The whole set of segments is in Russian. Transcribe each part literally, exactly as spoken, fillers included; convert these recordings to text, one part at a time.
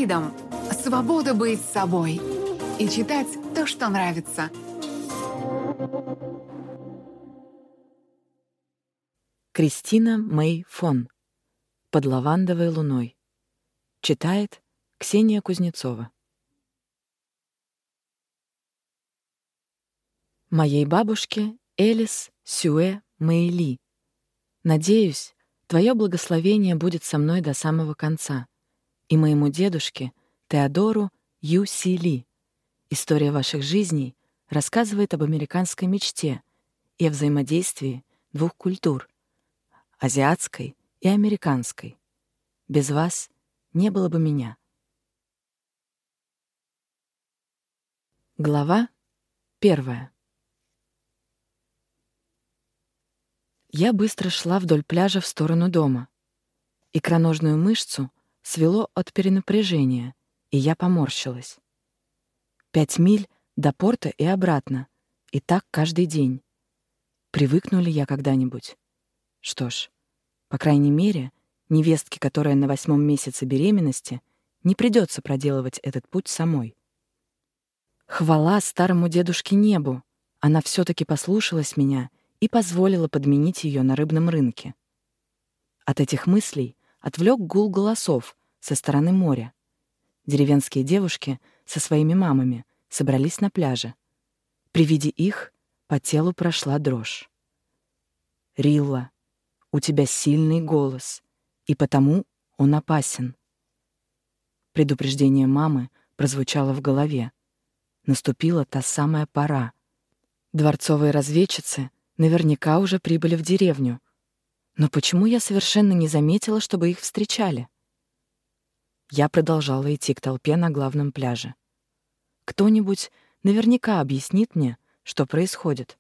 Freedom — свобода быть собой и читать то, что нравится. Кристина Мэй Фон. «Под лавандовой луной». Читает Ксения Кузнецова. Моей бабушке Элис Сюэ Мэй Ли. Надеюсь, твое благословение будет со мной до самого конца. И моему дедушке Теодору Ю Си Ли. История ваших жизней рассказывает об американской мечте и о взаимодействии двух культур — азиатской и американской. Без вас не было бы меня. Глава первая. Я быстро шла вдоль пляжа в сторону дома. Икроножную мышцу свело от перенапряжения, и я поморщилась. Пять миль до порта и обратно, и так каждый день. Привыкну ли я когда-нибудь? Что ж, по крайней мере, невестке, которая на восьмом месяце беременности, не придется проделывать этот путь самой. Хвала старому дедушке небу, она все-таки послушалась меня и позволила подменить ее на рыбном рынке. От этих мыслей отвлек гул голосов со стороны моря. Деревенские девушки со своими мамами собрались на пляже. При виде их по телу прошла дрожь. «Рилла, у тебя сильный голос, и потому он опасен». Предупреждение мамы прозвучало в голове. Наступила та самая пора. Дворцовые разведчицы наверняка уже прибыли в деревню. Но почему я совершенно не заметила, чтобы их встречали? Я продолжала идти к толпе на главном пляже. Кто-нибудь наверняка объяснит мне, что происходит.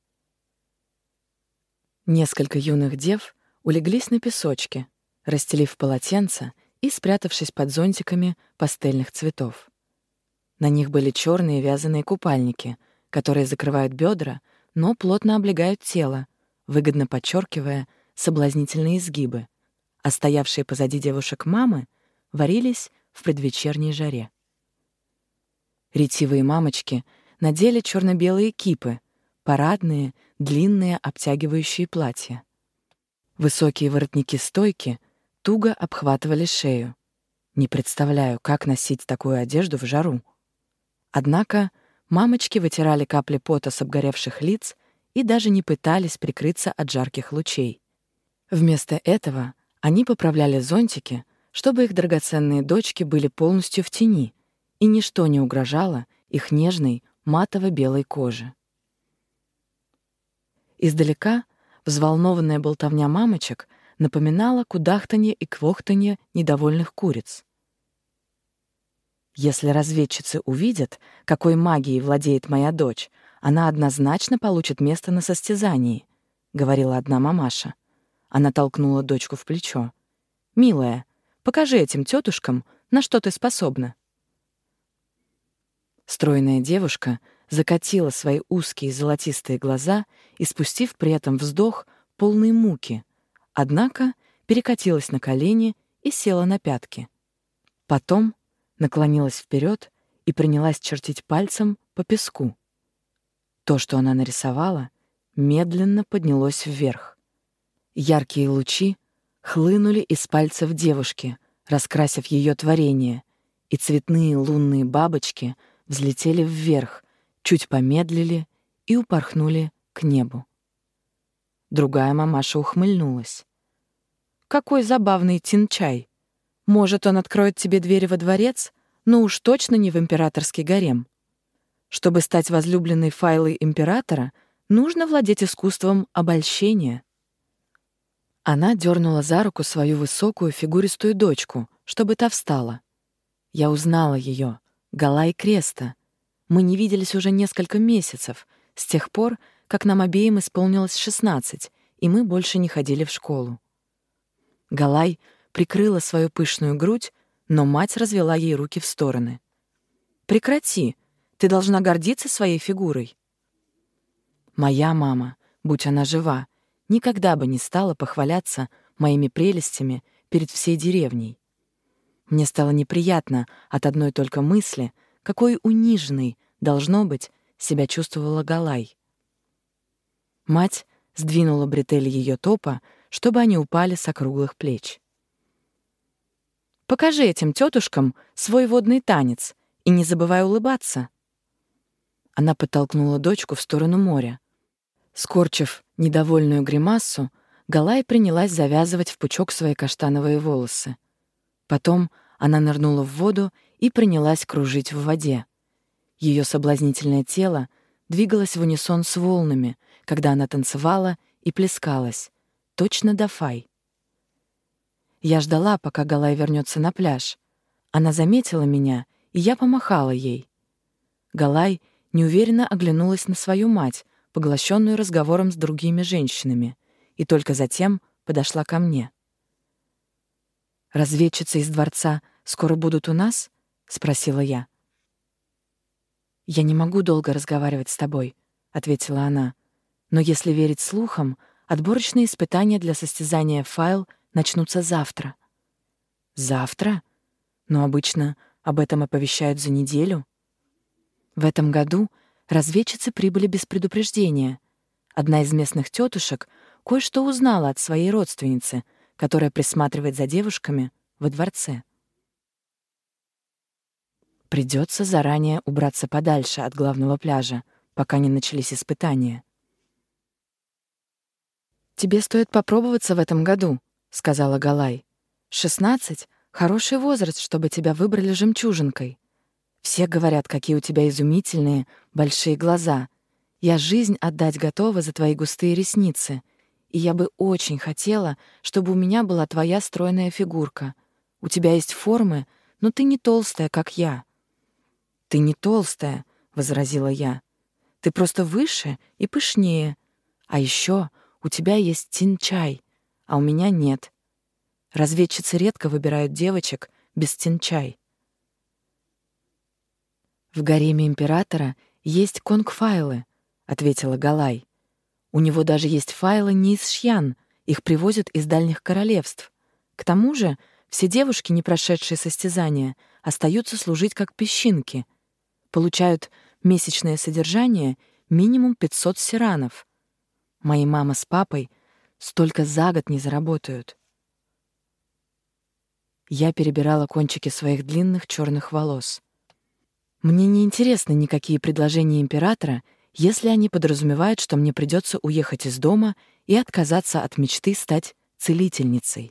Несколько юных дев улеглись на песочке, расстелив полотенца и спрятавшись под зонтиками пастельных цветов. На них были черные вязаные купальники, которые закрывают бедра, но плотно облегают тело, выгодно подчеркивая соблазнительные изгибы, а стоявшие позади девушек мамы варились в предвечерней жаре. Ретивые мамочки надели черно-белые кипы, парадные, длинные обтягивающие платья. Высокие воротники-стойки туго обхватывали шею. Не представляю, как носить такую одежду в жару. Однако мамочки вытирали капли пота с обгоревших лиц и даже не пытались прикрыться от жарких лучей. Вместо этого они поправляли зонтики, чтобы их драгоценные дочки были полностью в тени, и ничто не угрожало их нежной матово-белой коже. Издалека взволнованная болтовня мамочек напоминала кудахтанье и квохтанье недовольных куриц. «Если разведчицы увидят, какой магией владеет моя дочь, она однозначно получит место на состязании», — говорила одна мамаша. Она толкнула дочку в плечо. «Милая, покажи этим тетушкам, на что ты способна». Стройная девушка закатила свои узкие золотистые глаза и, спустив при этом вздох, полный муки, однако перекатилась на колени и села на пятки. Потом наклонилась вперед и принялась чертить пальцем по песку. То, что она нарисовала, медленно поднялось вверх. Яркие лучи хлынули из пальцев девушки, раскрасив ее творение, и цветные лунные бабочки взлетели вверх, чуть помедлили и упорхнули к небу. Другая мамаша ухмыльнулась. «Какой забавный тинчай! Может, он откроет тебе двери во дворец, но уж точно не в императорский гарем. Чтобы стать возлюбленной Файлой императора, нужно владеть искусством обольщения». Она дернула за руку свою высокую фигуристую дочку, чтобы та встала. Я узнала ее, Галай Креста. Мы не виделись уже несколько месяцев, с тех пор, как нам обеим исполнилось шестнадцать, и мы больше не ходили в школу. Галай прикрыла свою пышную грудь, но мать развела ей руки в стороны. «Прекрати, ты должна гордиться своей фигурой». Моя мама, будь она жива, никогда бы не стала похваляться моими прелестями перед всей деревней. Мне стало неприятно от одной только мысли, какой униженной, должно быть, себя чувствовала Галай. Мать сдвинула бретели ее топа, чтобы они упали с округлых плеч. «Покажи этим тетушкам свой водный танец и не забывай улыбаться». Она подтолкнула дочку в сторону моря. Скорчив недовольную гримассу, Галай принялась завязывать в пучок свои каштановые волосы. Потом она нырнула в воду и принялась кружить в воде. Ее соблазнительное тело двигалось в унисон с волнами, когда она танцевала и плескалась, точно Дафай. Я ждала, пока Галай вернется на пляж. Она заметила меня, и я помахала ей. Галай неуверенно оглянулась на свою мать, поглощенную разговором с другими женщинами, и только затем подошла ко мне. «Разведчицы из дворца скоро будут у нас?» — спросила я. «Я не могу долго разговаривать с тобой», — ответила она. «Но если верить слухам, отборочные испытания для состязания файл начнутся завтра». «Завтра? Но обычно об этом оповещают за неделю». В этом году разведчицы прибыли без предупреждения. Одна из местных тетушек кое-что узнала от своей родственницы, которая присматривает за девушками во дворце. Придется заранее убраться подальше от главного пляжа, пока не начались испытания. «Тебе стоит попробоваться в этом году», — сказала Галай. «Шестнадцать — хороший возраст, чтобы тебя выбрали жемчужинкой. Все говорят, какие у тебя изумительные, большие глаза. Я жизнь отдать готова за твои густые ресницы. И я бы очень хотела, чтобы у меня была твоя стройная фигурка. У тебя есть формы, но ты не толстая, как я». «Ты не толстая», — возразила я. «Ты просто выше и пышнее. А еще у тебя есть тинчай, а у меня нет. Разведчицы редко выбирают девочек без тинчай». «В гареме императора есть конг-файлы», — ответила Галай. «У него даже есть файлы не из Шьян, их привозят из дальних королевств. К тому же все девушки, не прошедшие состязания, остаются служить как песчинки, получают месячное содержание минимум пятьсот сиранов. Мои мама с папой столько за год не заработают». Я перебирала кончики своих длинных черных волос. Мне не интересны никакие предложения императора, если они подразумевают, что мне придется уехать из дома и отказаться от мечты стать целительницей.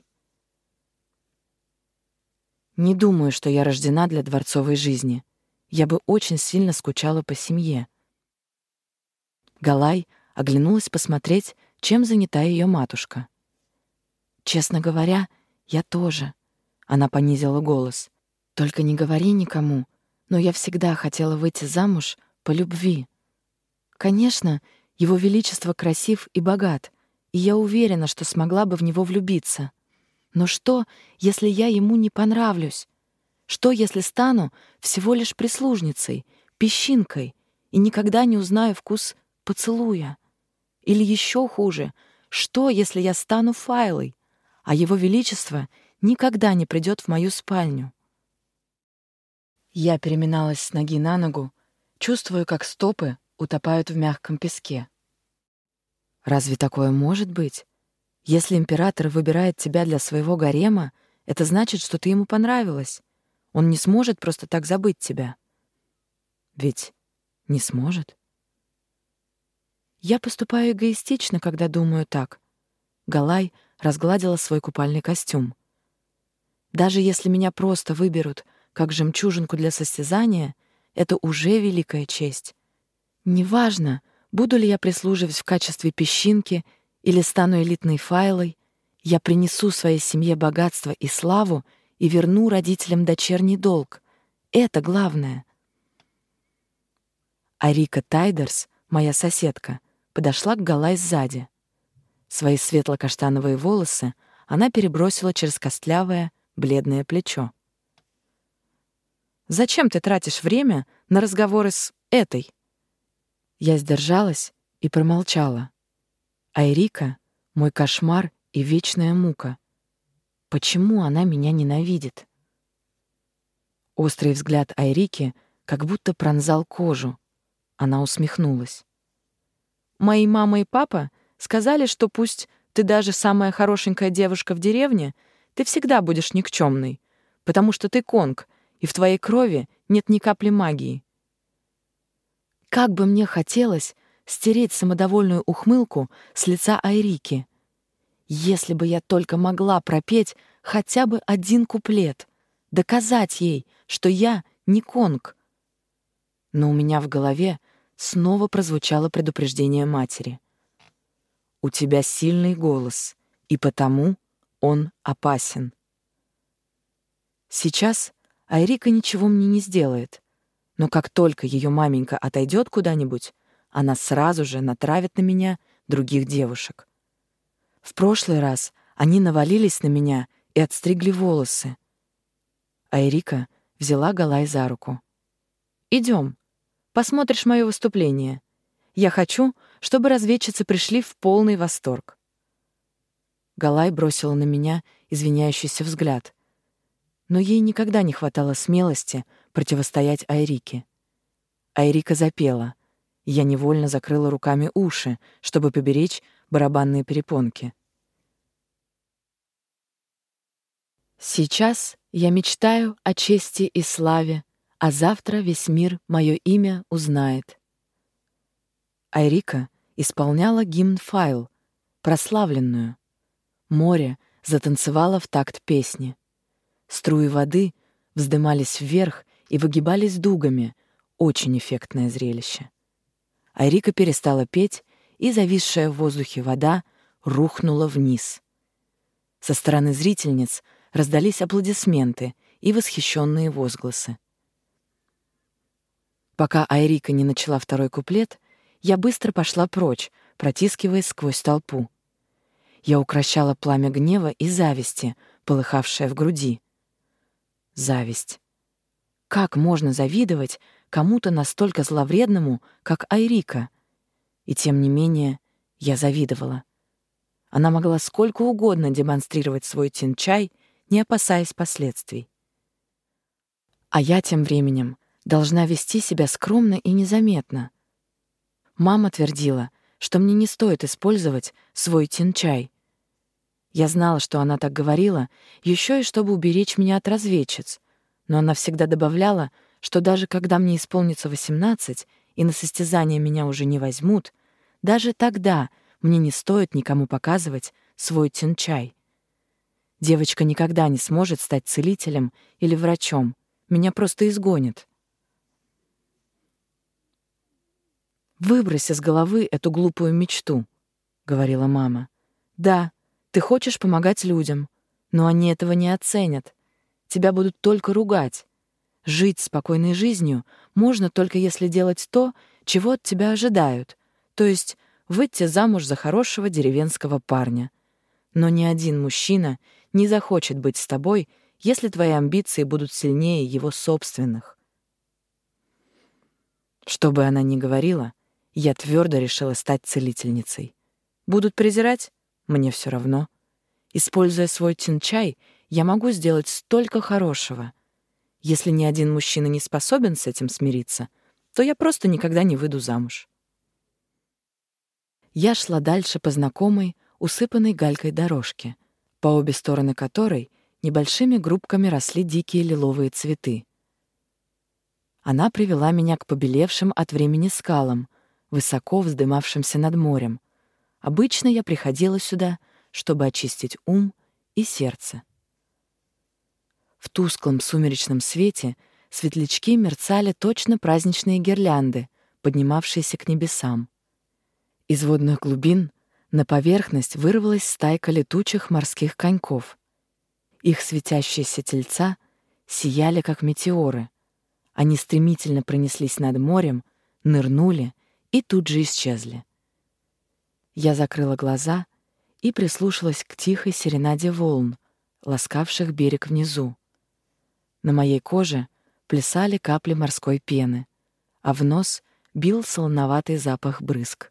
Не думаю, что я рождена для дворцовой жизни. Я бы очень сильно скучала по семье. Галай оглянулась посмотреть, чем занята ее матушка. «Честно говоря, я тоже», — она понизила голос. «Только не говори никому, но я всегда хотела выйти замуж по любви. Конечно, его величество красив и богат, и я уверена, что смогла бы в него влюбиться. Но что, если я ему не понравлюсь? Что, если стану всего лишь прислужницей, песчинкой, и никогда не узнаю вкус поцелуя? Или еще хуже, что, если я стану файлой, а его величество никогда не придет в мою спальню?» Я переминалась с ноги на ногу, чувствуя, как стопы утопают в мягком песке. Разве такое может быть? Если император выбирает тебя для своего гарема, это значит, что ты ему понравилась. Он не сможет просто так забыть тебя. Ведь не сможет. Я поступаю эгоистично, когда думаю так. Галай разгладила свой купальный костюм. Даже если меня просто выберут как жемчужинку для состязания, это уже великая честь. Неважно, буду ли я прислуживать в качестве песчинки или стану элитной файлой, я принесу своей семье богатство и славу и верну родителям дочерний долг. Это главное. Арика Тайдерс, моя соседка, подошла к Галай сзади. Свои светло-каштановые волосы она перебросила через костлявое, бледное плечо. «Зачем ты тратишь время на разговоры с этой?» Я сдержалась и промолчала. Айрика — мой кошмар и вечная мука. Почему она меня ненавидит? Острый взгляд Айрики как будто пронзал кожу. Она усмехнулась. «Мои мама и папа сказали, что пусть ты даже самая хорошенькая девушка в деревне, ты всегда будешь никчемной, потому что ты конг, и в твоей крови нет ни капли магии». Как бы мне хотелось стереть самодовольную ухмылку с лица Айрики. Если бы я только могла пропеть хотя бы один куплет, доказать ей, что я не конг. Но у меня в голове снова прозвучало предупреждение матери. «У тебя сильный голос, и потому он опасен». Сейчас Айрика ничего мне не сделает, но как только ее маменька отойдет куда-нибудь, она сразу же натравит на меня других девушек. В прошлый раз они навалились на меня и отстригли волосы. Айрика взяла Галай за руку. «Идем, посмотришь мое выступление. Я хочу, чтобы разведчицы пришли в полный восторг». Галай бросила на меня извиняющийся взгляд, но ей никогда не хватало смелости противостоять Айрике. Айрика запела. Я невольно закрыла руками уши, чтобы поберечь барабанные перепонки. Сейчас я мечтаю о чести и славе, а завтра весь мир мое имя узнает. Айрика исполняла гимн Файл, прославленную. Море затанцевало в такт песни. Струи воды вздымались вверх и выгибались дугами. Очень эффектное зрелище. Айрика перестала петь, и зависшая в воздухе вода рухнула вниз. Со стороны зрительниц раздались аплодисменты и восхищенные возгласы. Пока Айрика не начала второй куплет, я быстро пошла прочь, протискиваясь сквозь толпу. Я укрощала пламя гнева и зависти, полыхавшее в груди. Зависть. Как можно завидовать кому-то настолько зловредному, как Айрика? И тем не менее я завидовала. Она могла сколько угодно демонстрировать свой тин-чай, не опасаясь последствий. А я тем временем должна вести себя скромно и незаметно. Мама твердила, что мне не стоит использовать свой тин-чай. Я знала, что она так говорила, еще и чтобы уберечь меня от разведчиц, но она всегда добавляла, что даже когда мне исполнится восемнадцать и на состязание меня уже не возьмут, даже тогда мне не стоит никому показывать свой тин-чай. Девочка никогда не сможет стать целителем или врачом. Меня просто изгонят. «Выбрось из головы эту глупую мечту», — говорила мама. «Да, ты хочешь помогать людям, но они этого не оценят. Тебя будут только ругать. Жить спокойной жизнью можно только если делать то, чего от тебя ожидают, то есть выйти замуж за хорошего деревенского парня. Но ни один мужчина не захочет быть с тобой, если твои амбиции будут сильнее его собственных». Что бы она ни говорила, я твердо решила стать целительницей. Будут презирать? Мне все равно. Используя свой тин-чай, я могу сделать столько хорошего. Если ни один мужчина не способен с этим смириться, то я просто никогда не выйду замуж. Я шла дальше по знакомой, усыпанной галькой дорожке, по обе стороны которой небольшими группками росли дикие лиловые цветы. Она привела меня к побелевшим от времени скалам, высоко вздымавшимся над морем. Обычно я приходила сюда, чтобы очистить ум и сердце. В тусклом сумеречном свете светлячки мерцали точно праздничные гирлянды, поднимавшиеся к небесам. Из водных глубин на поверхность вырвалась стайка летучих морских коньков. Их светящиеся тельца сияли, как метеоры. Они стремительно пронеслись над морем, нырнули и тут же исчезли. Я закрыла глаза и прислушалась к тихой серенаде волн, ласкавших берег внизу. На моей коже плясали капли морской пены, а в нос бил солоноватый запах брызг.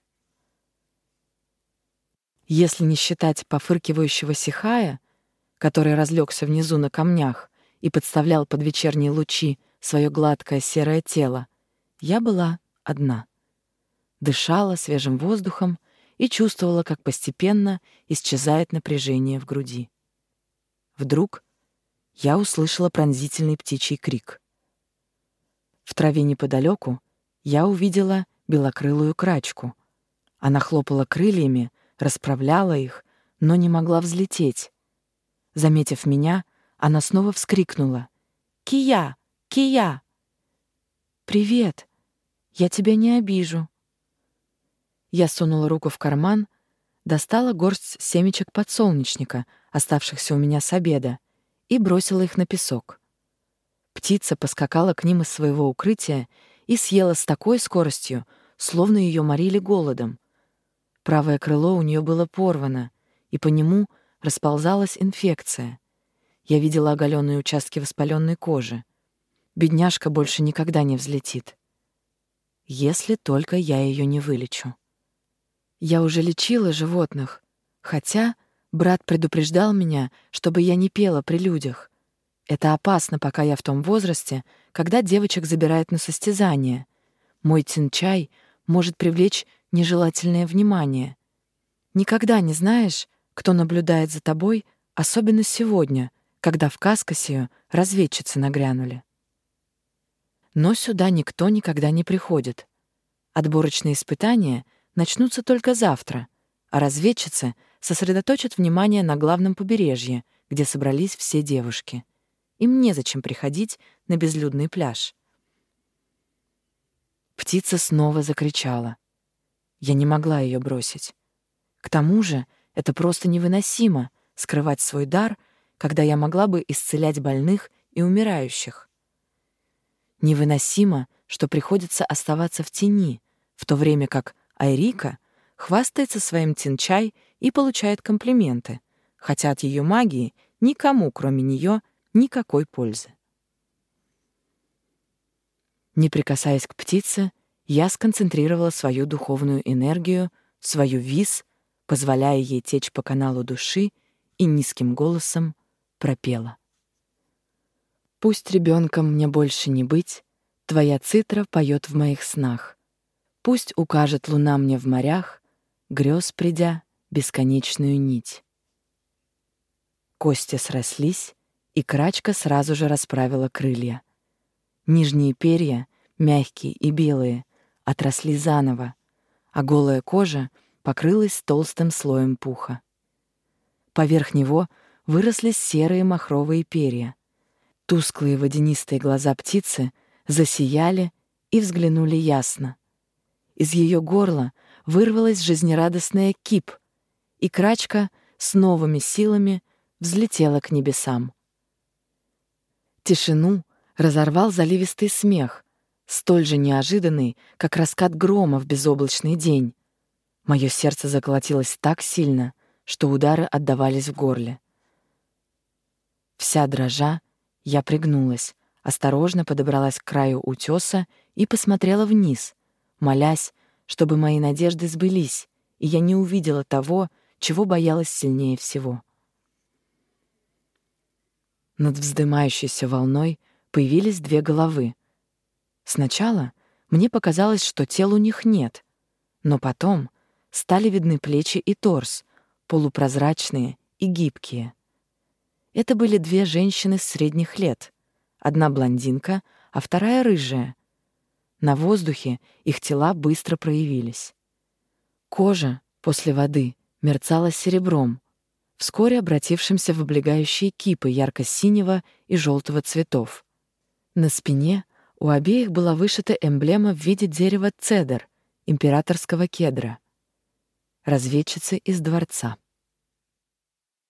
Если не считать пофыркивающего сихая, который разлегся внизу на камнях и подставлял под вечерние лучи свое гладкое серое тело, я была одна. Дышала свежим воздухом и чувствовала, как постепенно исчезает напряжение в груди. Вдруг я услышала пронзительный птичий крик. В траве неподалеку я увидела белокрылую крачку. Она хлопала крыльями, расправляла их, но не могла взлететь. Заметив меня, она снова вскрикнула: «Кия! Кия!» «Привет! Я тебя не обижу». Я сунула руку в карман, достала горсть семечек подсолнечника, оставшихся у меня с обеда, и бросила их на песок. Птица поскакала к ним из своего укрытия и съела с такой скоростью, словно ее морили голодом. Правое крыло у нее было порвано, и по нему расползалась инфекция. Я видела оголенные участки воспаленной кожи. Бедняжка больше никогда не взлетит. Если только я ее не вылечу. Я уже лечила животных, хотя брат предупреждал меня, чтобы я не пела при людях. Это опасно, пока я в том возрасте, когда девочек забирают на состязания. Мой тинчай может привлечь нежелательное внимание. Никогда не знаешь, кто наблюдает за тобой, особенно сегодня, когда в Каскасию разведчицы нагрянули. Но сюда никто никогда не приходит. Отборочные испытания начнутся только завтра, а разведчицы сосредоточат внимание на главном побережье, где собрались все девушки. Им незачем приходить на безлюдный пляж. Птица снова закричала. Я не могла ее бросить. К тому же это просто невыносимо — скрывать свой дар, когда я могла бы исцелять больных и умирающих. Невыносимо, что приходится оставаться в тени, в то время как Айрика хвастается своим тинчай и получает комплименты, хотя от ее магии никому, кроме нее, никакой пользы. Не прикасаясь к птице, я сконцентрировала свою духовную энергию, свою вис, позволяя ей течь по каналу души, и низким голосом пропела: «Пусть ребенком мне больше не быть, твоя цитра поет в моих снах. Пусть укажет луна мне в морях, грез придя, бесконечную нить». Кости срослись, и крачка сразу же расправила крылья. Нижние перья, мягкие и белые, отросли заново, а голая кожа покрылась толстым слоем пуха. Поверх него выросли серые махровые перья. Тусклые водянистые глаза птицы засияли и взглянули ясно. Из ее горла вырвалась жизнерадостная кип, и крачка с новыми силами взлетела к небесам. Тишину разорвал заливистый смех, столь же неожиданный, как раскат грома в безоблачный день. Мое сердце заколотилось так сильно, что удары отдавались в горле. Вся дрожа, я пригнулась, осторожно подобралась к краю утёса и посмотрела вниз, молясь, чтобы мои надежды сбылись, и я не увидела того, чего боялась сильнее всего. Над вздымающейся волной появились две головы. Сначала мне показалось, что тел у них нет, но потом стали видны плечи и торс, полупрозрачные и гибкие. Это были две женщины средних лет, одна блондинка, а вторая рыжая. На воздухе их тела быстро проявились. Кожа после воды мерцала серебром, вскоре обратившимся в облегающие кипы ярко-синего и желтого цветов. На спине у обеих была вышита эмблема в виде дерева цедр, императорского кедра. Разведчицы из дворца.